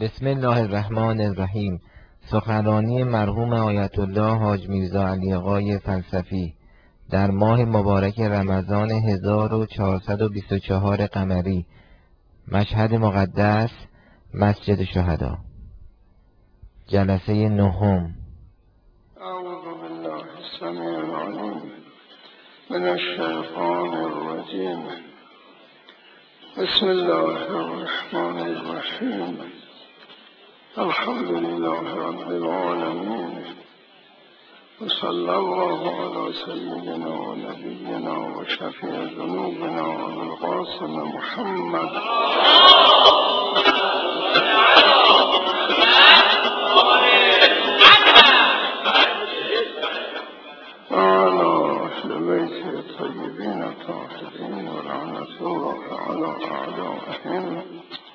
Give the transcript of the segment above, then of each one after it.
بسم الله الرحمن الرحیم. سخنرانی مرحوم آیت الله حاج میرزا علی آقای فلسفی در ماه مبارک رمضان 1424 قمری، مشهد مقدس، مسجد شهدا، جلسه نهم. اعوذ بالله السمیع العلیم من الشیطان الرجیم. بسم الله الرحمن الرحیم. الحمد لله رب العالمین و صلی الله علی سیدنا و نبینا و شفیع ذنوبنا ابو القاسم محمد و علی اهل بیت الطیبین الطاهرین و لعنة الله علی اعدائهم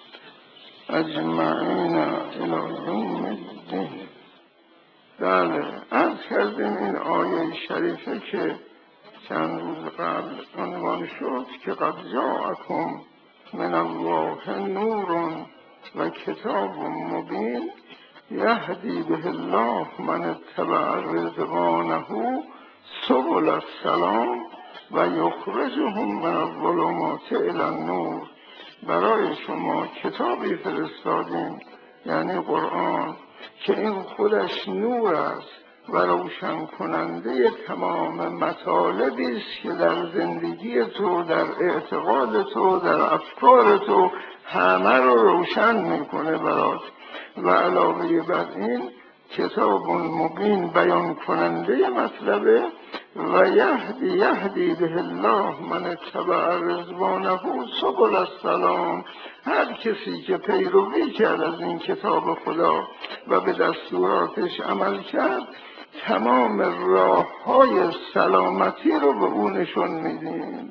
اجمعین الی یوم الدین. بله، عرض کردیم این آیه شریفه که چند روز قبل عنوان شد که قد جاءکم من الله نور و کتاب مبین یهدی به الله من اتبع رضوانه سبل السلام و یخرجهم من الظلمات الی النور. برای شما کتابی فرستادیم، یعنی قرآن، که این خودش نور است و روشن کننده تمام مطالبی است که در زندگی تو، در اعتقاد تو، در افکار تو همه رو روشن میکنه برات. و علاوه بر این کتاب مبین بیان کننده مطلبه و یهدی به الله من اتبع رضوانه سبل السلام. هر کسی که پیروی کرد از این کتاب خدا و به دستوراتش عمل کرد، تمام راه‌های سلامتی رو به او نشون میدیم.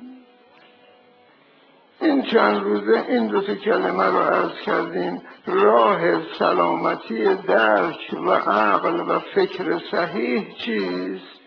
این چند روزه این دو کلمه رو عرض کردیم. راه سلامتی درک و عقل و فکر صحیح چیست؟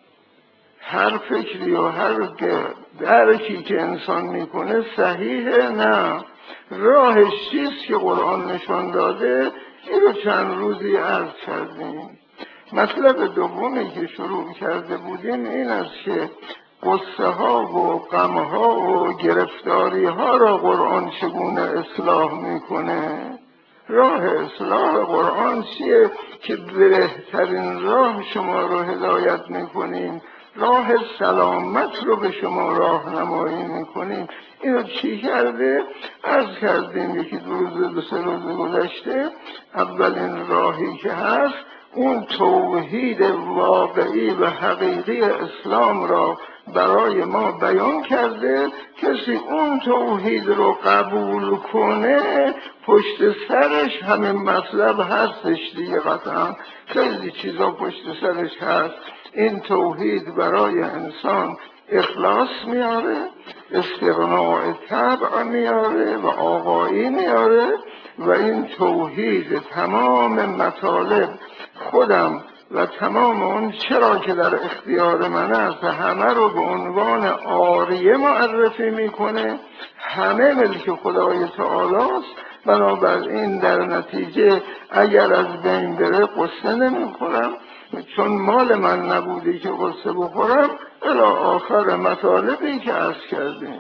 هر فکری و هر درکی که انسان میکنه صحیحه؟ نه. راهش چیست که قرآن نشان داده؟ این رو چند روزی عرض کردیم. مطلب دومی که شروع کرده بودیم این است که قصه ها و غم ها و گرفتاری ها را قرآن چگونه اصلاح میکنه. راه اصلاح قرآن چیه؟ که بهترین راه شما رو هدایت میکنیم، راه سلامت رو به شما راهنمایی میکنیم. اینو چی کرده؟ عرض کردیم یکی دو سه روز گذشته اولین راهی که هست اون توحید واقعی و حقیقی اسلام را برای ما بیان کرده. کسی اون توحید رو قبول کنه پشت سرش همین مطلب هستش دیگه. قطعا خیلی چیزا پشت سرش هست. این توحید برای انسان اخلاص میاره، استغناء طبع میاره و آقایی میاره. و این توحید تمام مطالب خودم و تمام اون چرا که در اختیار من است همه رو به عنوان عاریه معرفی میکنه. همه ملک خدای تعالی است. بنابراین در نتیجه اگر از بین بره قصه نمیخورم، چون مال من نبوده که قصه بخورم. الی آخر مطالبی که عرض کردیم.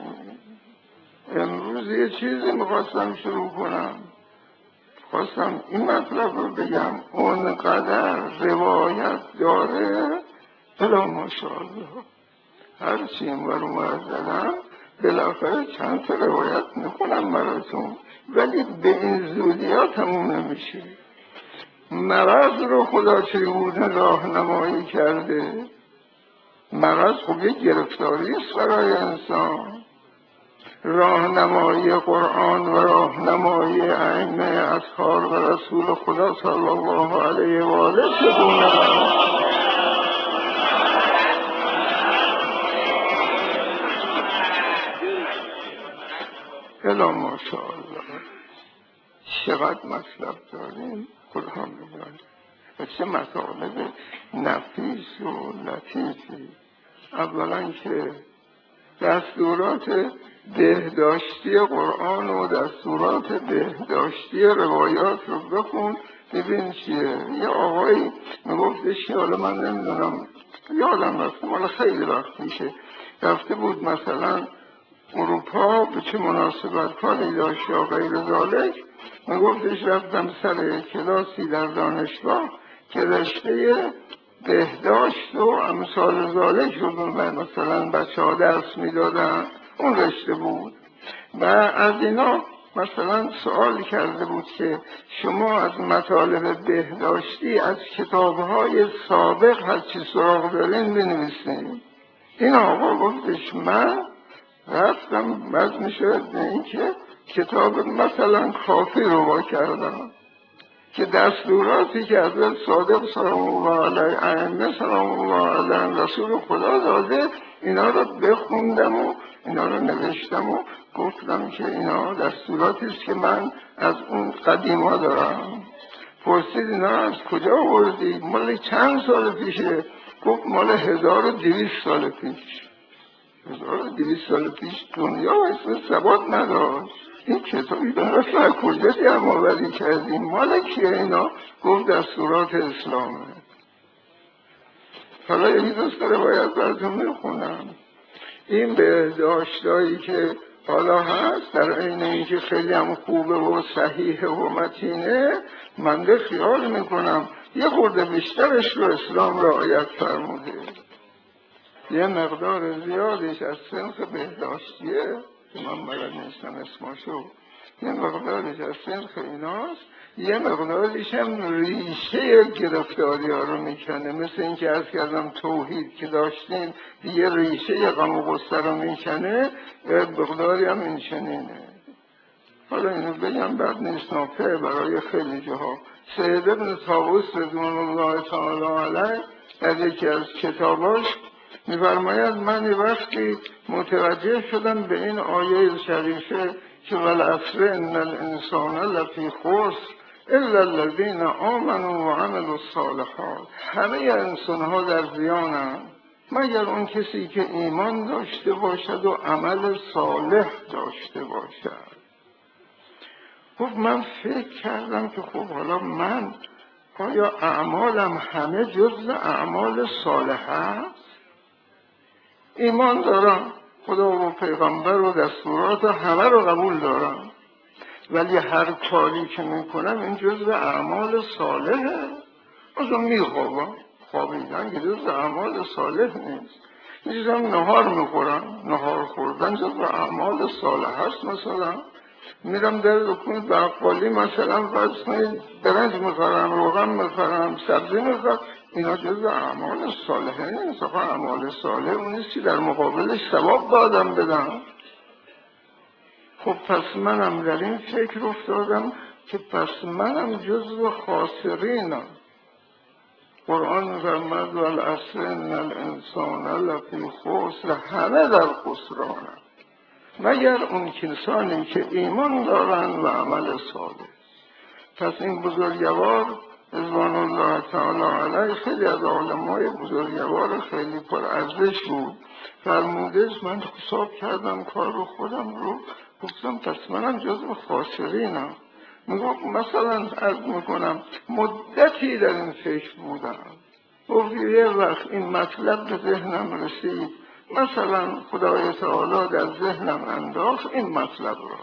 امروز یه چیزی میخواستم شروع کنم. خواستم این مطلب رو بگم. اونقدر روایت داره الا ماشاءالله. هرچی این ور اونور زدم بالاخره چند تا روایت میکنم براتون، ولی به این زودی ها تموم نمیشه. مرض رو خدا چگونه راهنمایی کرده. مرض خب یک گرفتاری است برای انسان. راهنمایی قرآن و راهنمایی ائمه اطهار و رسول خدا صلی الله علیه و آله چگونه الا ماشاءالله. چقدر مطلب داریم الحمدلله و چه مطالب نفیس و لطیفی. اولا که دستورات بهداشتی قرآن و دستورات بهداشتی روایات رو بخون ببین چیه. یه آقایی میگفتش که حالا من نمیدونم یادم رفت، مال خیلی وقت میشه، رفته بود مثلا اروپا به چه مناسبت کاری داشت یا غیر ذالک، میگفتش رفتم سر کلاسی در دانشگاه که رشته بهداشت و امثال ذالک رو مثلا بچه ها درس میدادن، اون رشته بود. و از اینا مثلا سوال کرده بود که شما از مطالب بهداشتی از کتابهای سابق هرچی سراغ دارین بنویسین. این آقا گفتش من رفتم بعد میشد این که کتاب مثلا کافی رو با کردم که دستوراتی که حضرت صادق سلام الله علیه ائمه سلام الله علیه رسول خدا داده اینا رو بخوندم و اینا رو نوشتم و گفتم که اینا دستوراتی است که من از اون قدیما دارم. پرسید اینا از کجا آوردی؟ مال چند سال پیشه؟ گفت مال 1200 سال پیش. 1200 سال پیش دنیا اسم ثبات نداشت. این کتابی درست از کجا جمع آوری کردیم؟ مال کیه اینا؟ گفت دستورات اسلامه. حالا یکی دوست روایت براتون میخونم. این بهداشتایی که حالا هست در عین اینکه خیلی هم خوبه و صحیحه و متینه، من خیال میکنم یه خورده بیشترش رو اسلام رعایت فرموده. یه مقدار زیادش از صنف بهداشتیه که من بلد نیستم اسماشو، یه مقدارش از صنف ایناست، یه مقدارش هم ریشه گرفتاری ها رو میکنه. مثل این که عرض کردم توحید که داشتیم یه ریشه غم و غصه رو میکنه، یه مقداری هم این چنینه. حالا اینو بگم بعد نیست نکته برای خیلی جاها. سید ابن طاووس رضوان الله تعالی علیه در یکی از کتاباش می‌فرماید من یه وقتی متوجه شدم به این آیه شریفه که والعصر ان الانسان لفی خسر الا الذین آمنوا و عملوا الصالحات، همه انسان‌ها در زیانند مگر اون کسی که ایمان داشته باشد و عمل صالح داشته باشد. خب من فکر کردم که خب حالا من آیا اعمالم همه جزء اعمال صالحه است؟ ایمان دارم، خدا و پیغمبر و دستورات همه رو قبول دارم، ولی هر کاری که میکنم این جزء اعمال صالحه. مثلا میخوابم، خوابیدن که جزء اعمال صالح نیست. میشم نهار میخورم، نهار خوردن جزء اعمال صالح هست. مثلا میرم در دکون بقالی مثلا فرض کنید برنج میخورم، روغن میخورم، سبزی میخورم، اینا جزء اعمال صالحه نیست. اعمال صالح اون نیست که در مقابلش ثواب به آدم بدم. خب پس منم در این فکر افتادم که پس منم جزء خاسرینم. قرآن میفرماید والعصر ان الانسان لفی خسر، همه در خسرانند مگر اون کسانی که ایمان دارند و عمل صالح. پس این بزرگوار رضوان الله تعالی علیه خیلی از علمای بزرگوار خیلی پر ارزش بود. فرمودش من حساب کردم کار رو خودم رو، گفتم پس منم جزو خاسرینم. میگفت مثلا عرض میکنم مدتی در این فکر بودم، گفت یه وقت این مطلب به ذهنم رسید، مثلا خدای تعالی در ذهنم انداخت این مطلب را.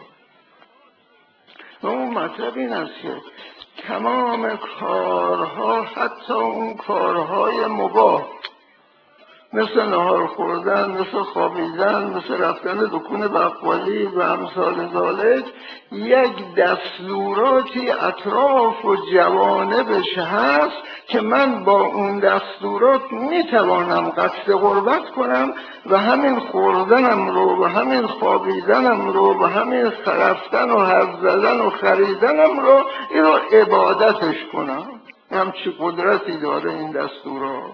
و اون مطلب این است که تمام کارها، حتی اون کارهای مباح مثل نهار خوردن، مثل خوابیدن، مثل رفتن دکون بقالی و امثال ذالک، یک دستوراتی اطراف و جوانبش هست که من با اون دستورات میتوانم قصد قربت کنم و همین خوردنم رو و همین خوابیدنم رو و همین رفتن و حرف زدن و خریدنم رو این رو عبادتش کنم. همچی قدرتی داره این دستورات.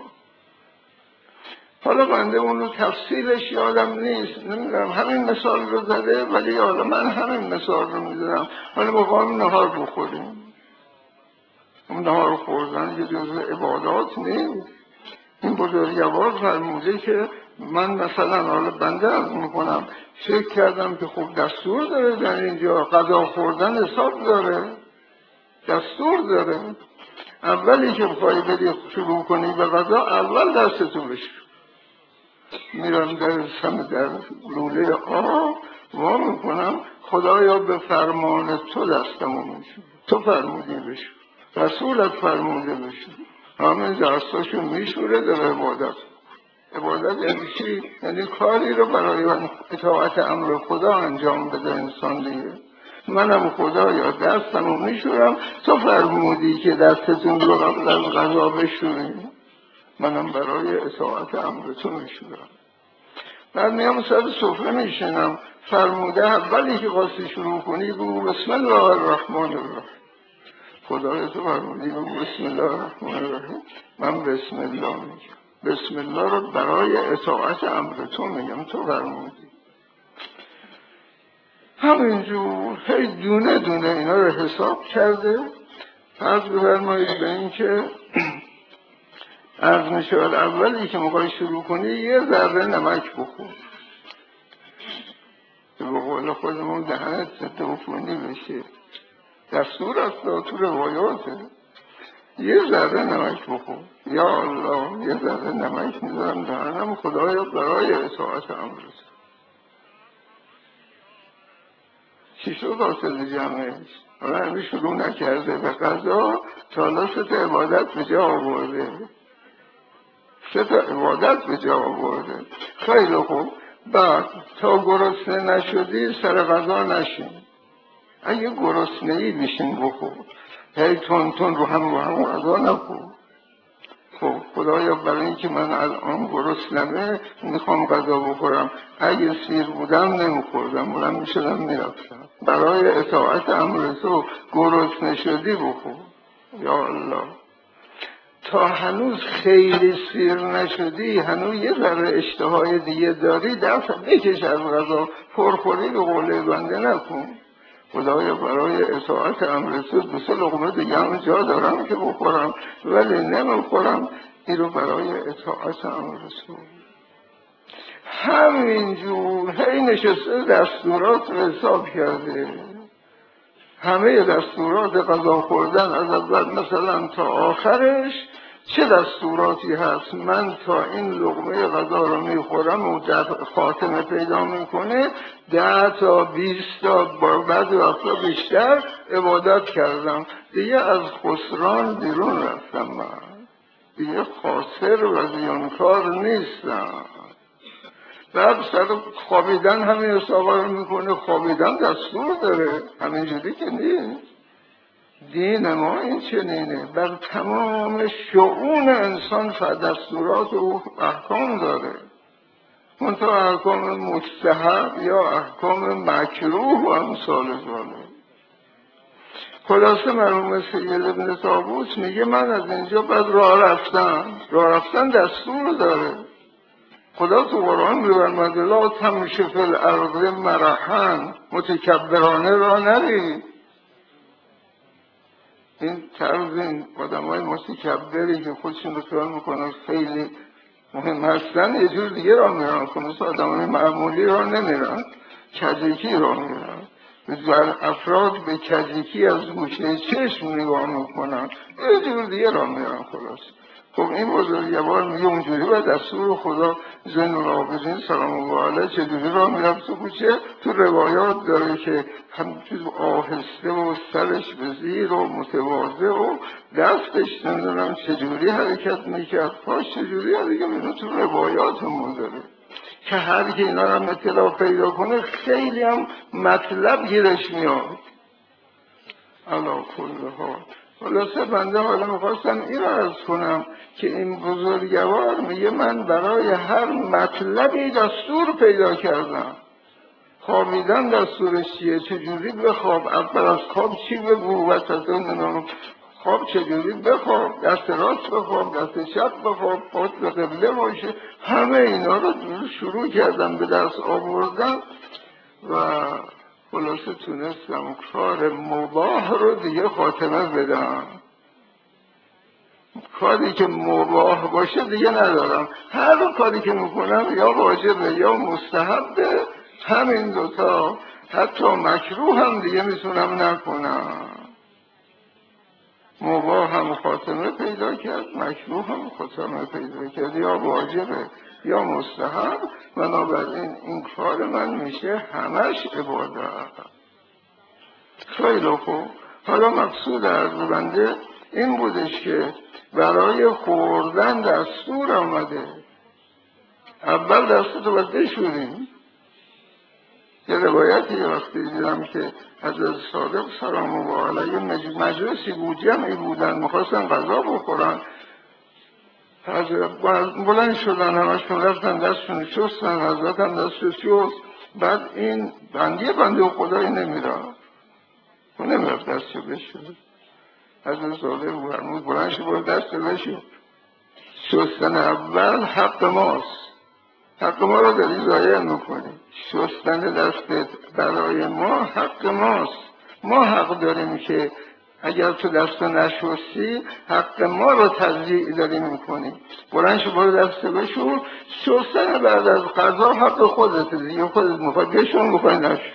حالا بنده اونو تفصیلش یادم نیست، نمیدونم همین مثال رو زده، ولی حالا من همین مثال رو میدونم. حالا بخواهم نهار بخوریم، اون نهار خوردن یه جزء عبادات نیست. این بزرگوار فرموده که من مثلا حالا بنده از میکنم فکر کردم که خب دستور داره در اینجا غذا خوردن حساب داره، دستور داره. اولی که بخوای بدی شروع کنی به غذا اول دستتو بشور. میرم در لوله آب وا میکنم، خدایا به فرمان تو دستمو میشور، تو فرمودی بشور، رسولت فرموده بشور. همین دستاشو میشوره در عبادت. عبادت یعنی چی؟ یعنی کاری رو برای اطاعت امر خدا انجام بده انسان دیگه. منم خدایا دستمو میشورم، تو فرمودی که دستتون رو قبل از غذا بشوریم، منم برای اطاعت امر تو میشورم. بعد میام سر سفره میشینم، فرموده اولی که خواستی شروع کنی بگو بسم الله الرحمن الرحیم. خدای تو فرمودی بگو بسم الله الرحمن الرحیم، من بسم الله میگم. بسم الله رو برای اطاعت امر تو میگم، تو فرمودی. همینجور هی دونه دونه اینا رو حساب کرده. عرض بفرمایید به این که عرض میشود اولی که میخوای شروع کنی یه ذره نمک بخور که به قول خودمون دهنت ضد عفونی بشه. دستور است تو روایاته. یه ذره نمک بخور. یا الله یه ذره نمک میذارم دهنم، خدایا برای اطاعت امرت. چی شد حاصل جمعش؟ حالا همی شروع نکرده به قضا تا حالا 3 عبادت به جا آورده. 3 عبادت به جا آورده. خیلی خوب. بعد تا گرسنه نشدی سر غذا نشین. اگه گرسنه‌ای بشین بخور. هی تون تون رو هم غذا نخور. خب خدایا برای اینکه من الان گرسنمه میخوام غذا بخورم، اگه سیر بودم نمیخوردم، بلند میشدم میرفتم. برای اطاعت امر تو گرسنه شدی بخور. یا الله تا هنوز خیلی سیر نشدی، هنوز یه ذره اشتهای دیگه داری، دست بکش از غذا، پرخوری به قول بنده نکن. خدایا برای اطاعت امر تو 2 لقمه دیگه هم جا دارم که بخورم ولی نمیخورم، این رو برای اطاعت امر تو. همینجور هی نشسته دستورات رو حساب کرده، همه دستورات غذا خوردن از اول مثلا تا آخرش چه دستوراتی هست. من تا این لقمه غذا رو میخورم و خاتمه پیدا میکنه 10 تا 20 تا بعضی وقتا بیشتر عبادت کردم، دیگه از خسران بیرون رفتم. من دیگه خاسر و زیانکار نیستم. بعد سر خوابیدن همین حسابا رو میکنه. خوابیدن دستور داره، همینجوری که نیست. دین ما این چنینه، بر تمام شؤون انسان دستورات و احکام داره. منتها احکام مستحب یا احکام مکروه و امثال ذالک. خلاصه مرحوم سید ابن طاووس میگه من از اینجا بعد راه رفتن دستور داره. خدا تو قرآن می‌فرماید لا تمشی فی الارض مرحا، متکبرانه راه نری. این طرز این آدمای متکبری که خودشون رو خیال میکنن خیلی مهم هستن یه جور دیگه راه میرن، مثل آدمای معمولی راه نمیرن، کجکی راه میرن. افراد به کجکی از گوشه چشم نگاه میکنن، یه جور دیگه راه میرن. خلاص خب این بزرگوار میگه اونجوری و دستور خدا زین العابدین سلام الله علیه چجوری راه میرفت تو کوچه. تو روایات داره که همچنین آهسته و سرش به زیر و متواضع و دستش نمیدونم چجوری حرکت میکرد، پاش چجوری حرکت میکرد. تو روایاتمون داره که هر کی اینا رو اطلاع پیدا کنه خیلی هم مطلب گیرش میاد. علا کل حال خلاصه بنده حالا میخواستم این رو عرض کنم که این بزرگوار میگه من برای هر مطلبی دستور پیدا کردم. خوابیدن دستورش چیه؟ چجوری بخواب؟ اول از خواب چی بگو؟ وسط نمیدونم خواب چجوری بخواب؟ دست راست بخواب، دست چپ بخواب، پات به قبله باشه. همه اینا رو شروع کردم به دست آوردن و خلاصه تونستم کار مباح رو دیگه خاتمه بدم. کاری که مباح باشه دیگه ندارم. هر کاری که میکنم یا واجبه یا مستحبه، همین دوتا. حتی مکروه هم دیگه میتونم نکنم. مباح هم خاتمه پیدا کرد، مکروه هم خاتمه پیدا کرد، یا واجبه یا مستحب. بنابراین این کار من میشه همش عبادت. خیلی خوب. حالا مقصود عرض بنده این بودش که برای خوردن دستور آمده. اول دستور باید بشوریم. یه روایتی وقتی دیدم که حضرت صادق سلام الله علیه مجلسی بود، جمعی بودن میخواستن غذا بخورن، حضرت بلند شدن، همشون رفتن دستشون شستن، حضرت هم دستشون شست. بعد این بنده خدایی نمیرفت دستشو بشور. حضرت صادق فرمود بلند شد برو دست بشور. شستن اول حق ماست، حق ما رو داری ضایع میکنی. شستن دستت برای ما حق ماست. ما حق داریم که اگر تو دست نشستی حق ما رو تضییع داری میکنی. بلند شو برو دست بشور. شستن بعد از غذا حق خودت دیگه، خودت میخوای بشور میخوای نشور.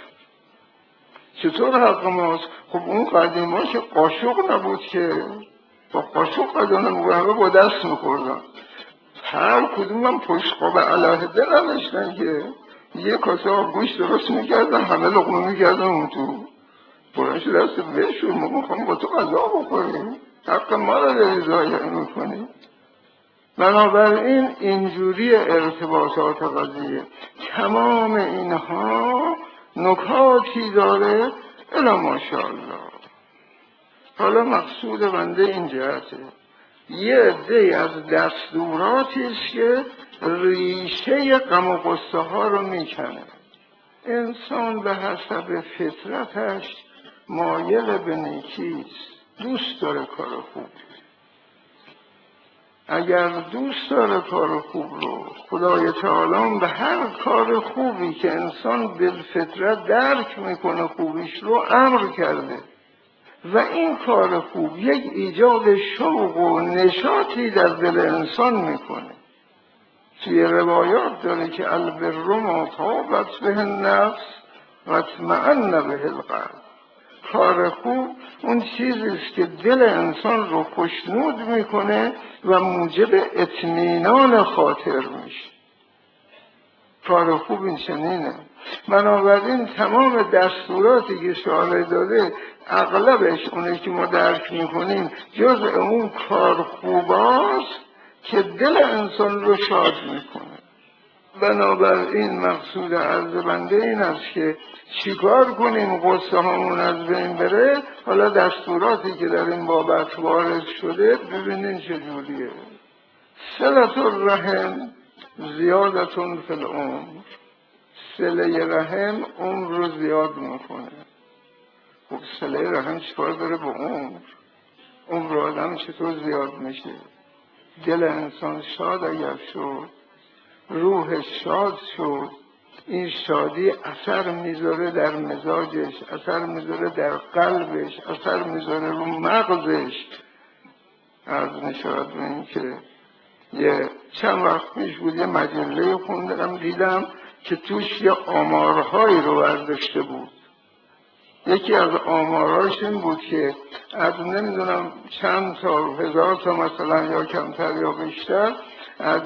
چطور حق ماست؟ خب اون قدیما که قاشق نبود که، با قاشق غذا نمیخوردن، همه با دست میخوردن. هر کدوم هم پشتقاب علاهده نداشتن که یه کاسه آب گوشت درست میکردن، همه لقمه میکردن اون تو. برنش دست بشور، ما میخوام با تو غذا بخوریم، حق ما رو داری ضایع میکنی. بنابراین اینجوری ارتباطات قضیه. تمام اینها نکاتی داره الی ماشاءالله. حالا مقصود بنده این جهته، یه عده از دستوراتی است که ریشه غم و غصه ها رو میکنه. انسان به حسب فطرتش مایل به نیکیست، دوست داره کار خوب. اگر دوست داره کار خوب رو، خدای تعالی به هر کار خوبی که انسان بالفطرت درک میکنه خوبیش رو امر کرده و این کار خوب یک ایجاد شوق و نشاطی در دل انسان میکنه. توی روایات داره که البر ما طابت به النفس و اطمئن به القلب. کار خوب اون چیزی است که دل انسان رو خوشنود میکنه و موجب اطمینان خاطر میشه. کار خوب این چنینه. بنابراین تمام دستوراتی که شارع داده اغلبش اونه که ما درک میکنیم جزء اون کار خوباست که دل انسان رو شاد میکنه. بنابراین مقصود عرض بنده این است که چیکار کنیم غصه هامون از بین بره. حالا دستوراتی که در این بابت وارد شده ببینین چجوریه. صلة الرحم زیادتون فی العمر. صله رحم عمر رو زیاد میکنه. خب صله رحم چیکار داره با عمر؟ عمر آدم چطور زیاد میشه؟ دل انسان شاد اگر شد، روحش شاد شد، این شادی اثر میذاره در مزاجش، اثر میذاره در قلبش، اثر میذاره رو مغزش. عرض میشود به این که یه چند وقت پیش بود یه مجله خوندم دیدم که توش یه آمارهایی رو برداشته بود. یکی از آمارهاش این بود که از نمیدونم چند تا هزار تا مثلا یا کمتر یا بیشتر از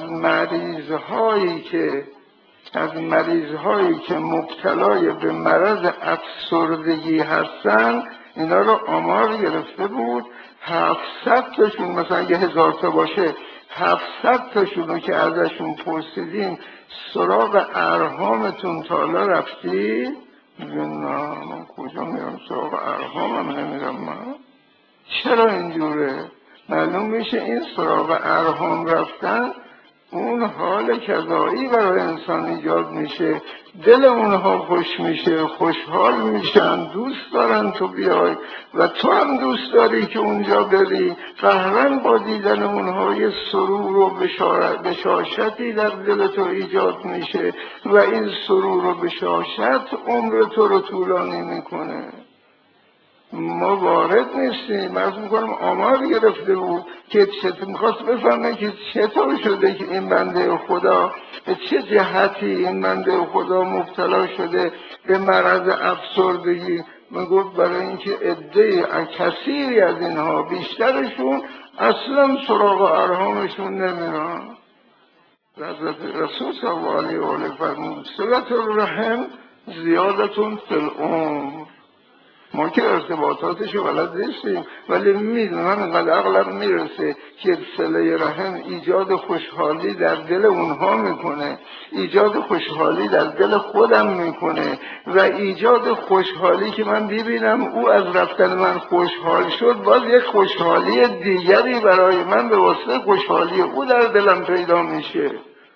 مریضهایی که مبتلای به مرض افسردگی هستن اینا رو آمار گرفته بود. 700 تاشون مثلا 1000 تا باشه، 700 تاشون رو که ازشون پرسیدیم سراغ ارحامتون تا حالا رفتی؟ میگن نه من کجا میرم سراغ ارحامم نمیرم. من چرا اینجوره؟ معلوم میشه این سراغ ارحام رفتن اون حال کذایی برای انسان ایجاد میشه، دل اونها خوش میشه، خوشحال میشن، دوست دارن تو بیای و تو هم دوست داری که اونجا بری. قهرن با دیدن اونها یه سرور و بشاشتی در دل تو ایجاد میشه و این سرور و بشاشت عمر تو رو طولانی میکنه. ما وارد نیستیم. من میکنم آمار گرفته بود که میخواست بفهمه که چطور شده که این بنده خدا به چه جهتی این بنده خدا مبتلا شده به مرض افسردگی. میگفت برای اینکه عده کثیری از اینها بیشترشون اصلا سراغ ارحامشون نمیرن. حضرت رسول صلی الله علیه و آله فرمود صلة الرحم زیادتون فی العمر. ما که ارتباطاتشو بلد نیستیم ولی میدونم اینقدر عقلم میرسه که صله رحم ایجاد خوشحالی در دل اونها میکنه، ایجاد خوشحالی در دل خودم میکنه و ایجاد خوشحالی که من ببینم او از رفتن من خوشحال شد، باز یک خوشحالی دیگری برای من به واسطه خوشحالی او در دلم پیدا میشه.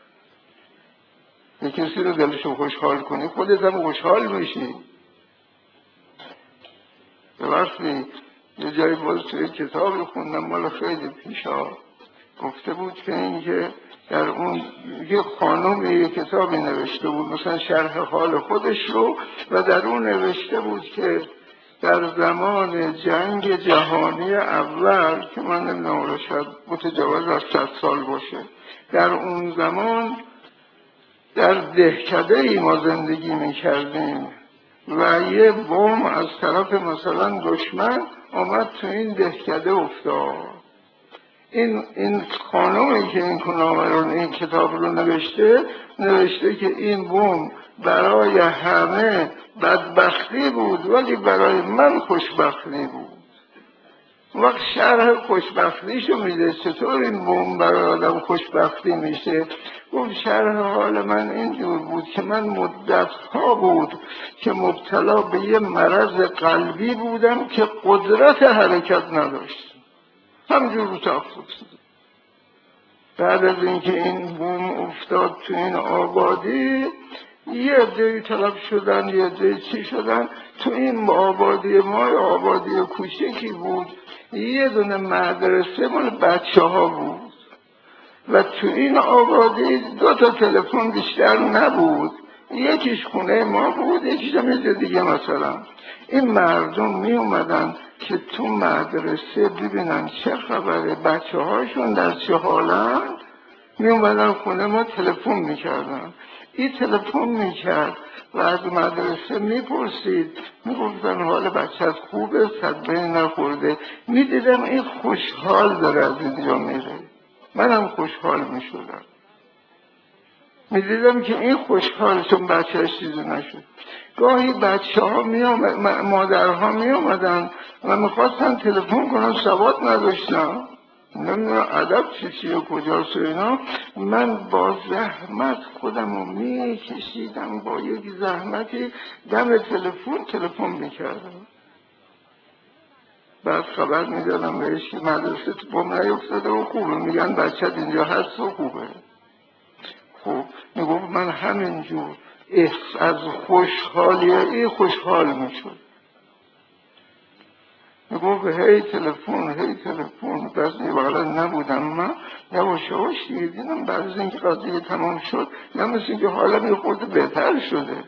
یک کسی رو دلشو خوشحال کنی خودت هم خوشحال میشی. وقتی یه جایی باز توی کتابی خوندم مال خیلی پیشا گفته بود که اینکه در اون یه خانم یه کتابی نوشته بود مثلا شرح حال خودش رو و در اون نوشته بود که در زمان جنگ جهانی اول که من نمیدونم شاید متجاوز از 100 سال باشه، در اون زمان در دهکده ای ما زندگی میکردیم و یه بم از طرف مثلا دشمن آمد تو این دهکده افتاد. این خانومی که این کتاب رو نوشته که این بم برای همه بدبختی بود ولی برای من خوشبختی بود. وقت شرح خوشبختیشو میده چطور این بم برای آدم خوشبختی میشه. گفت شرح حال من اینجور بود که من مدت‌ها بود که مبتلا به یه مرض قلبی بودم که قدرت حرکت نداشت، همجور رو تفت. بعد از اینکه این بوم افتاد تو این آبادی یه عده‌ای طلب شدن، یه عده‌ای چی شدن. تو این آبادی ما آبادی کوچکی بود، یه دونه مدرسه مال بچه ها بود و تو این آبادی 2 تا تلفن بیشتر نبود، یکیش خونه ما بود یکیش هم یه دیگه. مثلا این مردم می اومدن که تو مدرسه ببینن چه خبره، بچه هاشون در چه حالن، می اومدن خونه ما تلفن میکردن. این تلفن میکرد و از مدرسه میپرسید، میگفتن حال بچه خوبه، صدمه نخورده. میدیدم این خوشحال داره از اینجا میره، منم خوشحال میشدم. میدیدم که این خوشحال چون بچهش چیزی نشد. گاهی بچه ها مادرها می آمدن و میخواستن تلفن کنن، سواد نداشتم، نمیدونم ادب چیه کجاست اینا. من با زحمت خودم رو میکشیدم، با یک زحمتی دم تلفن میکردم. بعد خبر میدادم بهش که مدرسه تو بم نیفتاده و خوبه، میگن بچت اینجا هست و خوبه. خب میگفت من همینجور از خوشحالی خوشحال میشد. میگفت هی تلفن بس بغلا نبودم. من یواش دیگه دیدم بعد از اینکه قضیه تمام شد من مثل اینکه حالم یه خورده بهتر شده،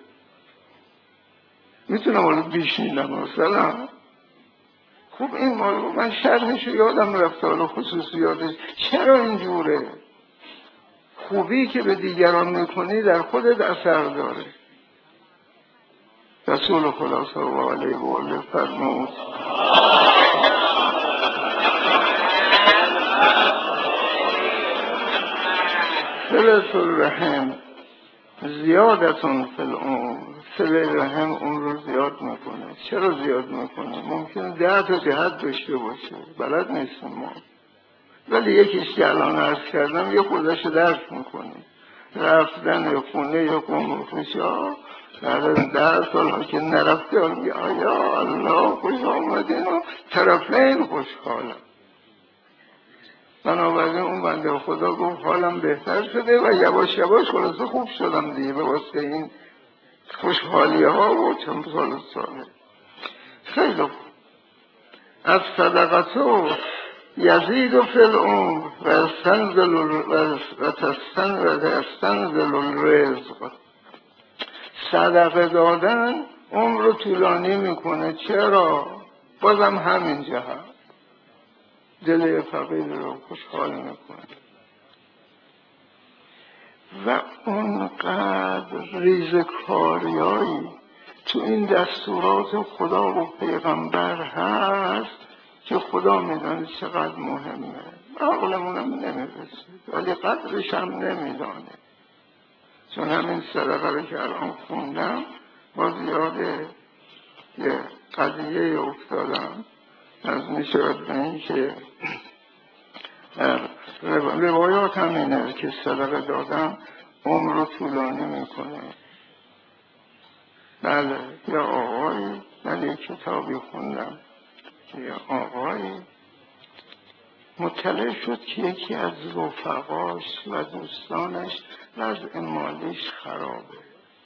میتونم حالا بیشینم مثلا. خب این من شرحشو یادم رفته، حالا خصوصیاتش چرا اینجوره. خوبی که به دیگران میکنی در خودت اثر داره. رسول خدا صلی الله علیه و آله فرمود صلة الرحم زیادتون فی العمر. صله رحم اون رو زیاد میکنه. چرا زیاد میکنه؟ ممکنه 10 تا جهت داشته باشه، بلد نیستم ما، ولی یکیش که الان عرض کردم یه خودش درک میکنه. رفتن خونه یا قوم خوشا بعد از 10 سال که نرفته یا الله خوش آمدین و طرفین خوشحالم. بنابراین اون بنده خدا گفت حالم بهتر شده و یواش خلاصه خوب شدم دیگه به واسطه این خوشحالی ها و چند ساله. خیلی خوب. از صدقتو یزید فی العمر و تستنزل الرزق. صدقه دادن عمر رو طولانی میکنه. چرا؟ بازم همین جهت دل فقیر رو خوشحال میکنه و اونقدر ریزکاریایی تو این دستورات خدا و پیغمبر هست که خدا میدانه چقدر مهمه، عقلمونم نمیرسه ولی قدرش هم نمیدانه. چون همین صدقه رو که الان خوندم باز یاد یه قضیه افتادم از میشود به این که روایات هم اینه که صدقه دادن عمر رو طولانی میکنه. بله یه آقایی من یه کتابی خوندم که یه آقایی مطلع شد که یکی از رفقاش و دوستانش وضع مالیش خرابه.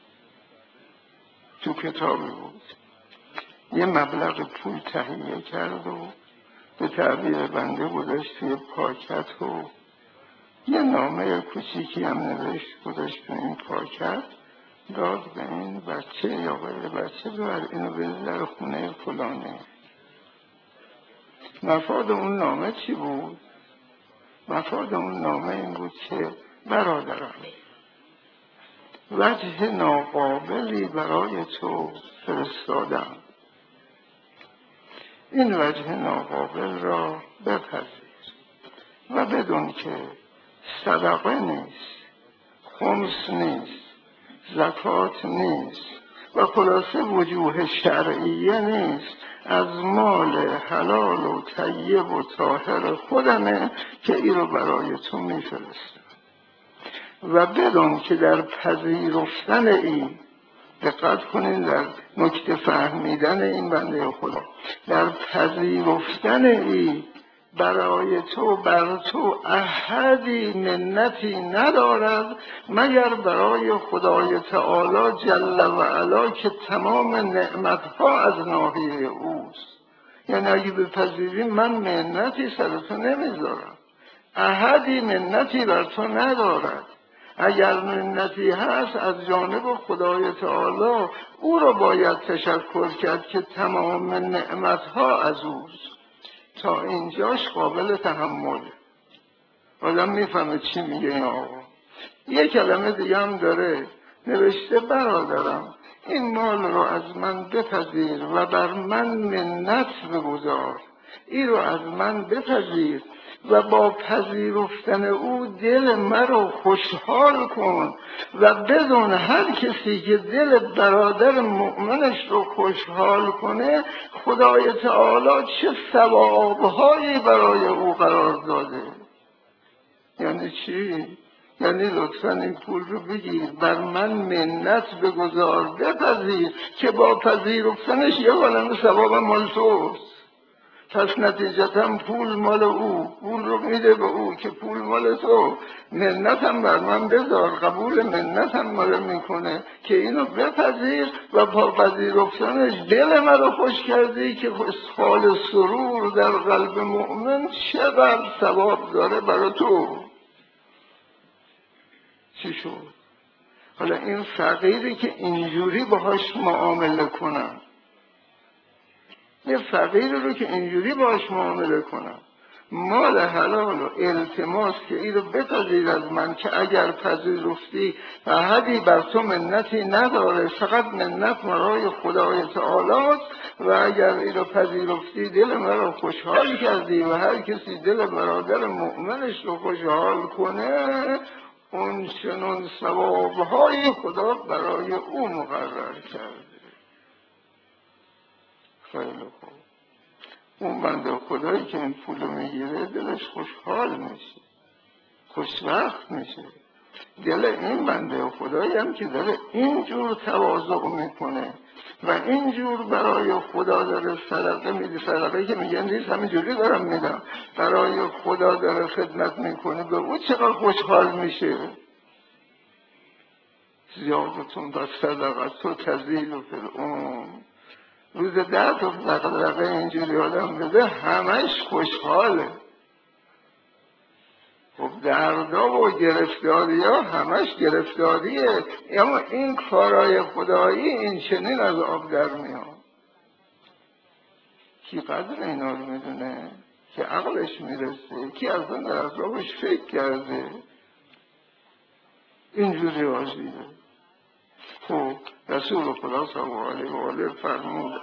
تو کتابی بود یه مبلغ پول تهیه کرد و به تعبیر بنده گذاشت توی پاکت و یه نامه کوچیکی هم نوشت گذاشت تو این پاکت، داد به این بچه یا غیر بچه ببر اینو بذار در خونه فلانه. مفاد اون نامه چی بود؟ مفاد اون نامه این بود که برادرم وجه ناقابلی برای تو فرستادم، این وجه ناقابل را بپذیر و بدون که صدقه نیست، خمس نیست، زکات نیست و خلاصه وجوه شرعیه نیست، از مال حلال و طیب و طاهر خودمه که این رو برای تو میفرستم و بدون که در پذیرفتن این، دقت کنین در نکته فهمیدن این بنده خدا، در پذیرفتن این برای تو بر تو احدی منتی ندارد مگر برای خدای تعالی جل و علا که تمام نعمتها از ناحیه اوست. یعنی اگه بپذیری من منتی سر تو نمیذارم، احدی منتی بر تو ندارد، اگر منتی هست از جانب خدای تعالی او را باید تشکر کرد که تمام نعمتها از اوست. تا اینجاش قابل تحمله، آدم میفهمه چی میگه این آقا. یه کلمه دیگه هم داره نوشته برادرم این مال رو از من بپذیر و بر من منت بگذار، این رو از من بپذیر و با پذیرفتن او دل مرا خوشحال کن و بدون هر کسی که دل برادر مؤمنش رو خوشحال کنه خدای تعالی چه ثوابهایی برای او قرار داده. یعنی چی؟ یعنی لطفاً این پول رو بگیر بر من منت بگذار بپذیر که با پذیرفتنش یه عالمه ثواب مال توست. پس نتیجتا پول مال او، پول رو میده به او که پول مال تو، منت هم بر من بذار، قبول منت هم مال میکنه که اینو بپذیر و با پذیرفتنش دل مرا خوش کردی که اسخال سرور در قلب مؤمن چقدر ثواب داره برای تو. چی شد؟ حالا این فقیری که اینجوری باهاش معامله کنم، یه فقیر رو که اینجوری باهاش معامله کنم، مال حلال و التماس که این رو بپذیر از من که اگر پذیرفتی احدی بر تو منتی نداره، فقط منت برای خدای تعالی و اگر این رو پذیرفتی دل مرا خوشحال کردی و هر کسی دل برادر مؤمنش رو خوشحال کنه اون چنون ثوابهای خدا برای او مقرر کرده. خیلی خوب. اون بنده خدایی که این پول رو میگیره دلش خوشحال میشه، خوشبخت میشه. دل این بنده خدایی هم که داره اینجور تواضع میکنه و اینجور برای خدا داره صدقه میده، صدقه که میگن نیست همینجوری دارم میدم، برای خدا داره خدمت میکنه، به او چقدر خوشحال میشه. زیادتون بس صدقه تو تزیل و فرعون، روز 10 تا دقیقه اینجوری آدم بده همش خوشحاله. خب دردا و گرفتاری ها همش گرفتاریه، اما این کارای خدایی این چنین از آب در میاد کی قدر اینا رو میدونه؟ که عقلش میرسه؟ کی اصلا در اطرافش فکر کرده؟ اینجوری آزیده. خب رسول خدا صلی الله علیه و آله فرمود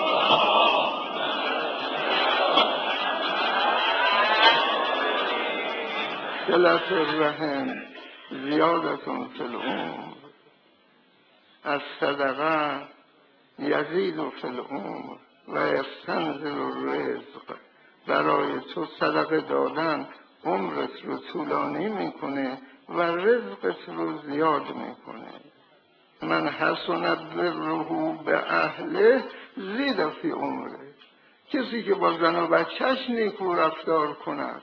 صلة الرحم زیادتون فی العمر، از صدقه یزید فی العمر و یستنزل الرزق. برای تو صدقه دادن عمرت رو طولانی میکنه و رزقت رو زیاد میکنه. من حسنت بره به اهله زید فی عمره. کسی که با زن و بچهش نیکو رفتار کند،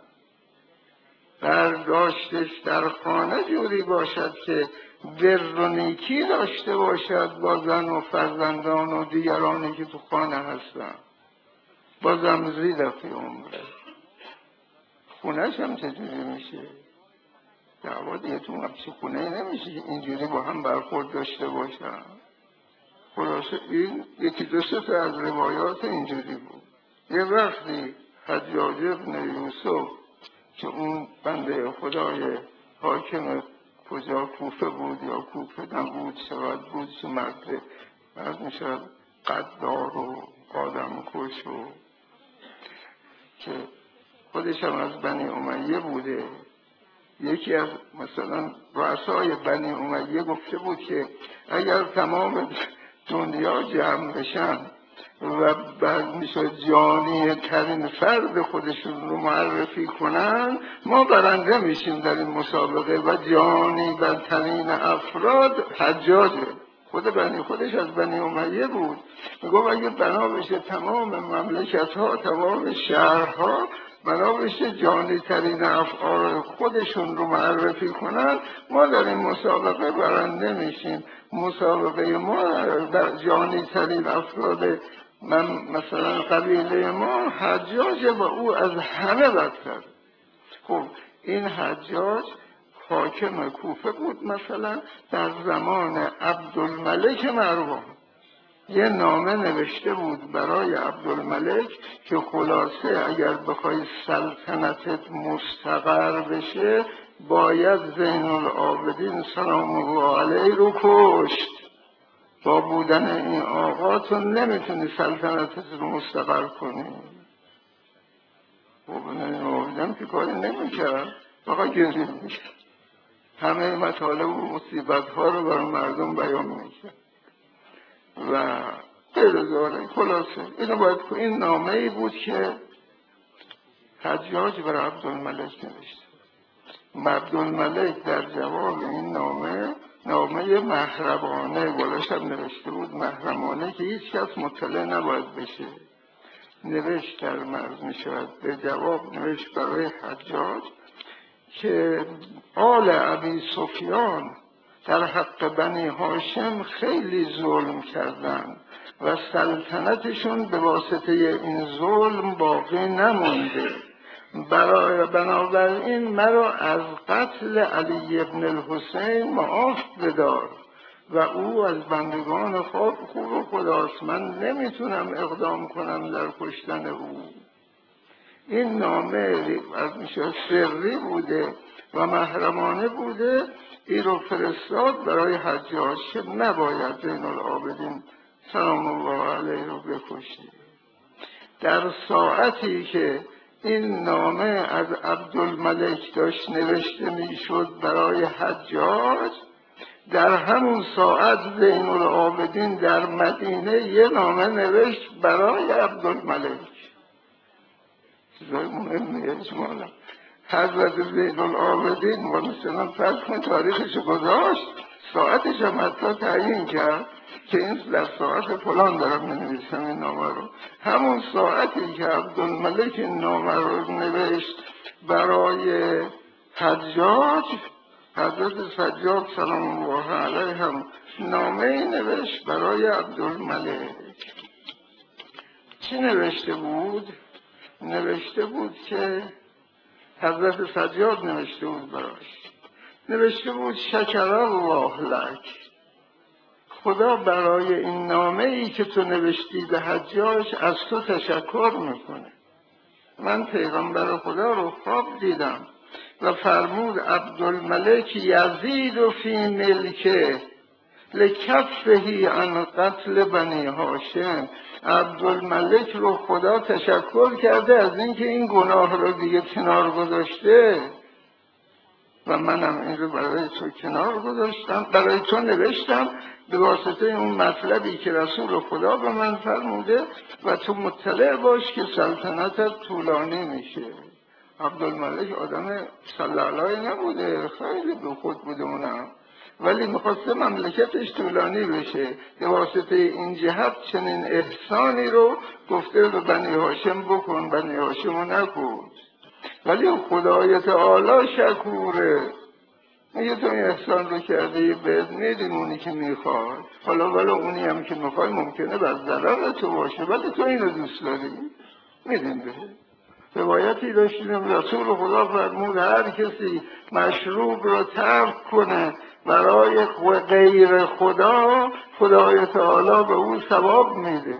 برداشتش در خانه جوری باشد که بر و نیکی داشته باشد با زن و فرزندان و دیگرانی که تو خانه هستن، بازم زید فی عمره. خونهش هم چجوری میشه؟ دعوا دیگه تو همچی خونه نمیشه که اینجوری با هم برخورد داشته باشن. خلاصه این یکی دو سه از روایات اینجوری بود. یه وقتی حجاج ابن یوسف که اون بنده خدای حاکم کجا کوفه بود یا کوفه نبود شود بود، که مرد میشود قدار و آدم کش و که خودش هم از بنی امیه بوده. یکی از مثلا رؤسای بنی امیه گفته بود که اگر تمام دنیا جمع بشن و بعد میشه جانی ترین فرد خودشون رو معرفی کنن، ما برنده میشیم در این مسابقه و جانی برترین افراد حجاجه. خودش از بنی امیه بود. میگم اگه بنا بشه تمام مملکت ها، تمام شهرها بنا بشه جانی ترین افعال خودشون رو معرفی کنن، ما در این مسابقه برنده میشیم. مسابقه ما در جانی ترین افراد مثلا قبیله ما حجاج و او از همه بدتر. خب این حجاج حاکم کوفه بود. مثلا در زمان عبدالملک مروان یه نامه نوشته بود برای عبدالملک که خلاصه اگر بخوای سلطنتت مستقر بشه باید زین العابدین سلام الله علیه رو کشت. با بودن این آقا تو نمیتونی سلطنتت رو مستقر کنی. با بودن این آقا که کاری نمیکرد، فقط گریه میکرد، همه مطالب و مصیبت ها رو برای مردم بیان میکرد و غیر ذالک. خلاصه اینو باید که این نامه ای بود که حجاج برای عبدالملک نوشته. عبدالملک در جواب این نامه محرمانه بالاش هم نوشته بود، محرمانه که هیچ کس مطلع نباید بشه. نوشت در مرز میشود به جواب نوشت برای حجاج که آل ابی سفیان در حق بنی هاشم خیلی ظلم کردند و سلطنتشون به واسطه این ظلم باقی نمونده. بنابراین مرا از قتل علی ابن الحسین معاف بدار و او از بندگان خوب خداست، من نمیتونم اقدام کنم در کشتن او. این نامه از میشه سری بوده و محرمانه بوده. این رو فرستاد برای حجاج که نباید زین العابدین سلام الله علیه رو بکشی. در ساعتی که این نامه از عبدالملک داشت نوشته میشد برای حجاج، در همون ساعت زین العابدین در مدینه یه نامه نوشت برای عبدالملک. چیزای مهمیه اجمالا. حضرت زین العابدین مثلا فرض کن تاریخش گذاشت، ساعتش هم حتی تعیین کرد که این در ساعت فلان دارم نویسم این نامه رو. همون ساعتی که عبدالملک این نامه رو نوشت برای حجاج، حضرت سجاد سلام الله علیه هم نامه ای نوشت برای عبدالملک. چی نوشته بود؟ نوشته بود که حضرت سجاد نوشته بود براش، نوشته بود شکر الله لک، خدا برای این نامه ای که تو نوشتی به حجاج از تو تشکر میکنه. من پیغمبر خدا رو خواب دیدم و فرمود عبدالملک یزید فی ملکه لکفهی عن قتل بنی هاشم. عبدالملک رو خدا تشکر کرده از اینکه این گناه رو دیگه کنار گذاشته و منم این رو برای تو کنار گذاشتم، برای تو نوشتم به واسطه اون مطلبی که رسول خدا به من فرموده و تو مطلع باش که سلطنتت طولانی میشه. عبدالملک آدم سلالای نبوده، خیلی به خود بوده اونم، ولی میخواسته مملکتش طولانی بشه. به واسطه این جهت چنین احسانی رو گفته به بنی هاشم بکن، بنی هاشم رو نکن. ولی خدای تعالی شکوره، میگه تو این احسان رو کرده یه بهت میدیم اونی که میخواد، حالا ولی اونی هم که میخوای ممکنه بر ضرر تو باشه ولی تو اینو دوست داری میدیم بهت. روایتی داشتیم رسول خدا فرمود هر کسی مشروب رو ترک کنه برای غیر خدا، خدای تعالی به اون ثواب میده.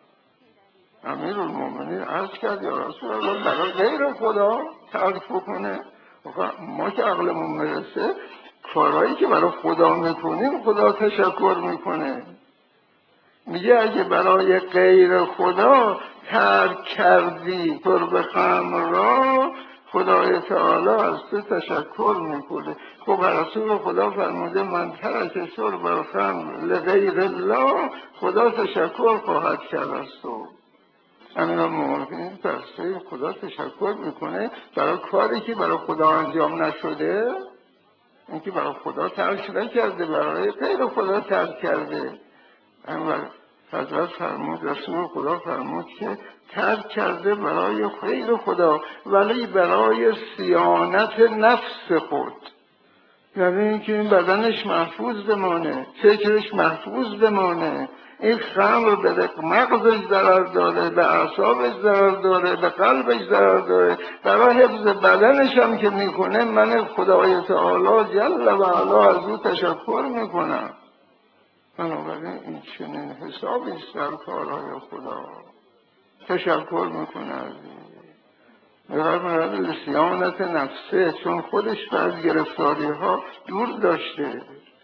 امیرالمومنین عرض کرد یا رسول الله برای غیر خدا ترک بکنه؟ ما که عقلمون میرسه کارهایی که برای خدا میکنیم خدا تشکر میکنه. میگه اگه برای غیر خدا ترک کردی قرب خمر را، خدای تعالی از تو تشکر میکنه. خب رسول خدا فرموده من ترک شرب الخمر لغیر الله، خدا تشکر خواهد کرد از تو. امیرالمومنین پرسته خدا تشکر میکنه برای کاری که برای خدا انجام نشده، اینکه برای خدا ترک نکرده، برای غیر خدا ترک کرده. حضرت فرمود رسول خدا فرمود که ترک کرده برای غیر خدا ولی برای صیانت نفس خود، یعنی اینکه این بدنش محفوظ بمانه، فکرش محفوظ بمانه. این خمر به مغزش ضرر داره، به اعصابش ضرر داره، به قلبش ضرر داره، برای حفظ بدنش هم که میکنه من خدای تعالی جل و علا از او تشکر میکنم. بنابراین این چنین حسابی است در کارهای خدا، تشکر میکنه از این مرد صیانت نفسه، چون خودش از گرفتاری ها دور داشته.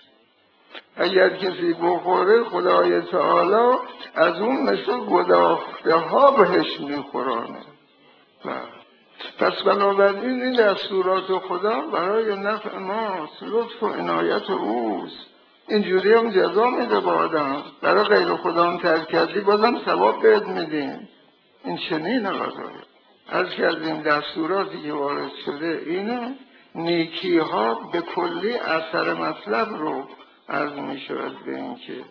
اگر کسی بخوره خدای تعالی از اون مثل گداخته ها بهش میخورانه. پس بنابراین این دستورات خدا برای نفع ماست، لطف و عنایت اوست. اینجوری هم جزا میده با آدم. برای غیر خدا هم ترک کردی بازم ثواب بهت میدیم. این چنین قضایه. عرض کردیم دستوراتی که وارد شده اینه، نیکی ها به کلی اثر مطلب رو عرض می شود به این که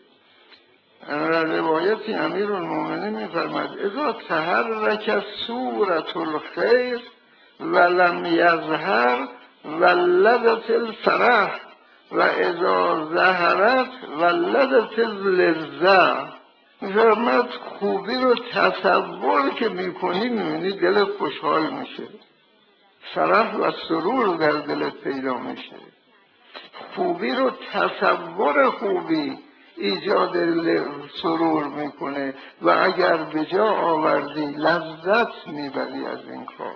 روایتی امیرالمومنین می فرمد اذا تحرک صورت الخیر ولم یظهر ولدت الفرح و اذا ظهرت ولدت اللذه. میفرمد خوبی رو تصور که میکنی میبینی دلت خوشحال میشه، فرح و سرور در دلت پیدا میشه. خوبی رو تصور خوبی ایجاد سرور میکنه و اگر به جا آوردی لذت میبری از این کار.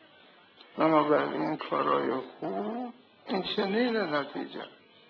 بنابراین کارهای خوب این چنین نتیجه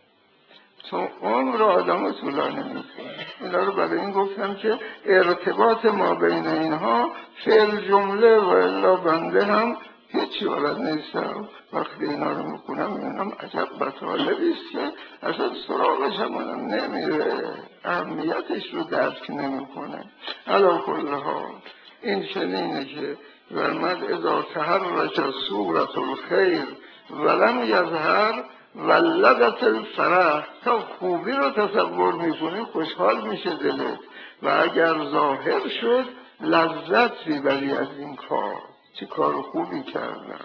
تو عمر آدم طولانی میکنه. اینا رو برای این گفتم که ارتباط ما بین اینها فعل جمله و الا بنده هم هیچی ولد نیستم. وقتی اینا رو میکنم میبینم عجب بطالبی است که اصلا سراغش هم نمیره، اهمیتش رو درک نمیکنه. علی کل حال این چنینه که فرمود اذا تحرک صورت الخیر ولم یظهر ولدت الفرح. تا خوبی رو تصور میکنی خوشحال میشه دلت و اگر ظاهر شد لذت میبری از این کار. چه کار خوبی کردن.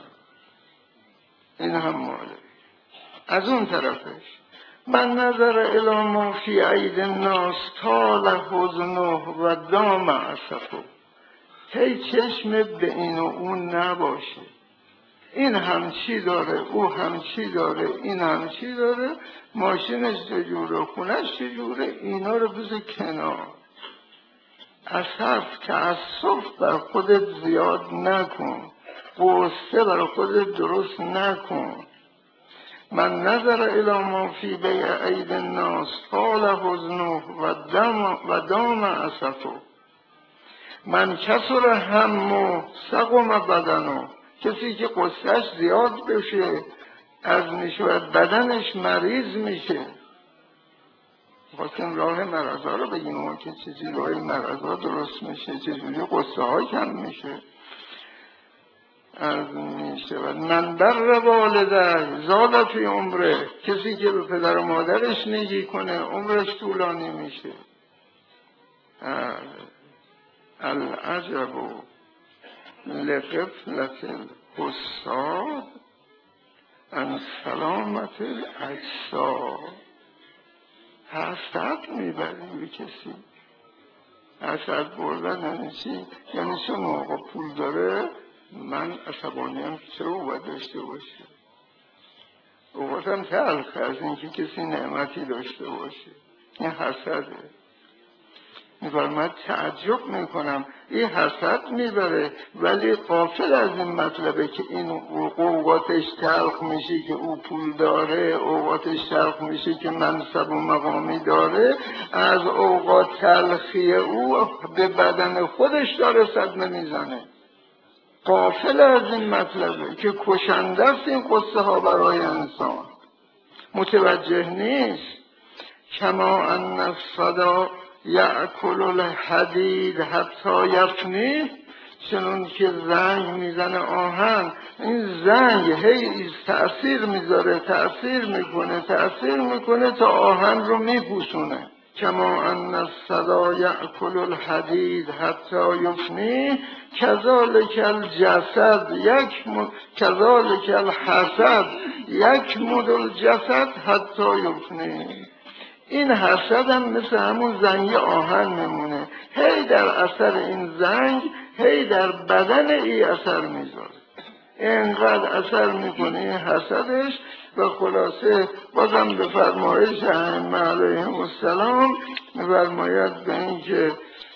این هم ماله. از اون طرفش من نظر الی ما فی عید الناس طال حزنه و دام اسفه. هی چشمت به این و اون نباشه. این هم چی داره، او هم چی داره، این هم چی داره، ماشینش چجوره، خونش چجوره، اینا رو بذار کنار. تعصف بر خودت زیاد نکن، قصه بر خودت درست نکن. من نظر الی ما فی بیع عید الناس طال حزنه و دام اسفه. من کسر همه سقم بدنه. کسی که قصهش زیاد بشه از میشه و بدنش مریض میشه. خواستیم راه مرضا رو بگیم که چیزی راه مرضا درست میشه، چیزی قصه ها کم میشه. از میشه و من بر والده زاد فی عمره. کسی که به پدر و مادرش نیکی کنه عمرش طولانی میشه. العجب لغفلت الحساد عن سلامت الاجساد. حسد میبریم به کسی. حسد بردن یعنی چی؟ یعنی چون موقع پول داره من عصبانیم چرا او باید داشته باشه. اوقاتم تلخ از اینکه کسی نعمتی داشته باشه. این حسده. من تعجب میکنم این حسد میبره ولی غافل از این مطلبه که این اوقاتش تلخ میشه که او پول داره، اوقاتش تلخ میشه که منصب و مقامی داره. از اوقات تلخی او به بدن خودش داره صدمه میزنه. غافل از این مطلبه که کشنده است این قصه ها برای انسان، متوجه نیست. کما ان الصدا یأکل الحدید حتی یفنی. چنون که زنگ میزنه آهن، این زنگ هی تأثیر میذاره، تأثیر میکنه تا آهن رو میپوسونه. کما ان الصدا یأکل الحدید حتی یفنی کذالک الجسد کذالک الحسد یکمد الجسد حتی یفنی. این حسد هم مثل همون زنگ آهن میمونه، هی در اثر این زنگ هی در بدن ای اثر میذاره، اینقدر اثر میکنه این حسدش. و خلاصه بازم به فرمایش ائمه علیهم السلام میفرماید به این که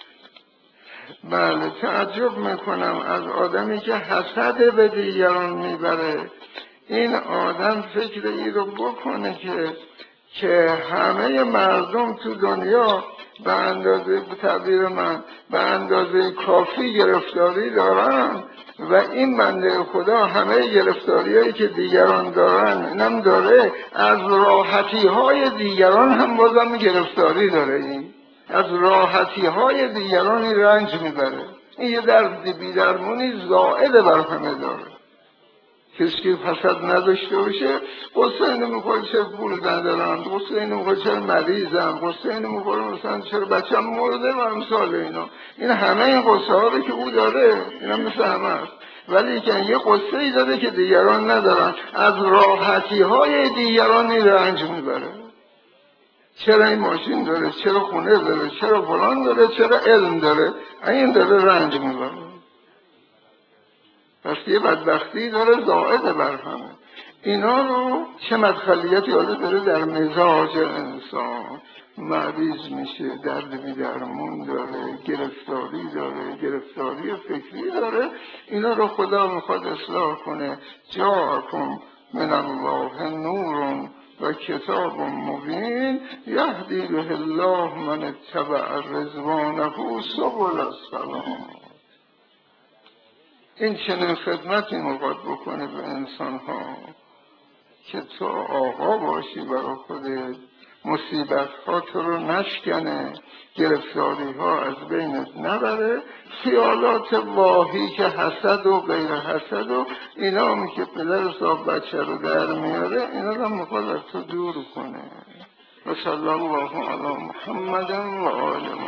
بله تعجب میکنم از آدمی که حسد به دیگران میبره. این آدم فکر ای رو بکنه که همه مردم تو دنیا به اندازه به تعبیر من به اندازه کافی گرفتاری دارن و این بنده خدا همه گرفتاریایی که دیگران دارن اینم داره. از راحتی های دیگران هم بازم گرفتاری داره. این از راحتی های دیگران رنج میبره. این یه درد بی‌درمونی زائد بر همه داره. کسی که حسد نداشته باشه قصه اینو میخواد چرا پول ندارم، قصه اینو میخواد چرا مریضم، قصه اینو میخواد مثلا چرا بچم مرده و امثال اینا. این همه این قصه ها رو که او داره اینا مثل همه است، ولی که یه قصه ای داره که دیگران ندارن. از راحتی های دیگران این رنج میبره. چرا این ماشین داره، چرا خونه داره، چرا فلان داره، چرا علم داره، این داره رنج میبره. پس یه بدبختی داره زائد بر همه. اینا رو چه مدخلیتی حالا داره در مزاج انسان، مریض میشه، درد بی‌درمون داره، گرفتاری داره، گرفتاری فکری داره. اینا رو خدا میخواد اصلاح کنه. جاءکم من الله نور و کتاب مبین یهدی به الله من اتبع رضوانه سبل السلام. این چنین خدمتی میخواد بکنه به انسان ها که تو آقا باشی برای خودت، مصیبت ها تو رو نشکنه، گرفتاری ها از بینت نبره. خیالات واهی که حسد و غیر حسد و اینا همی که پدر صاحب بچه رو در میاره اینا رو میخواد از تو دور کنه. و صلی الله علی محمد و آل محمد.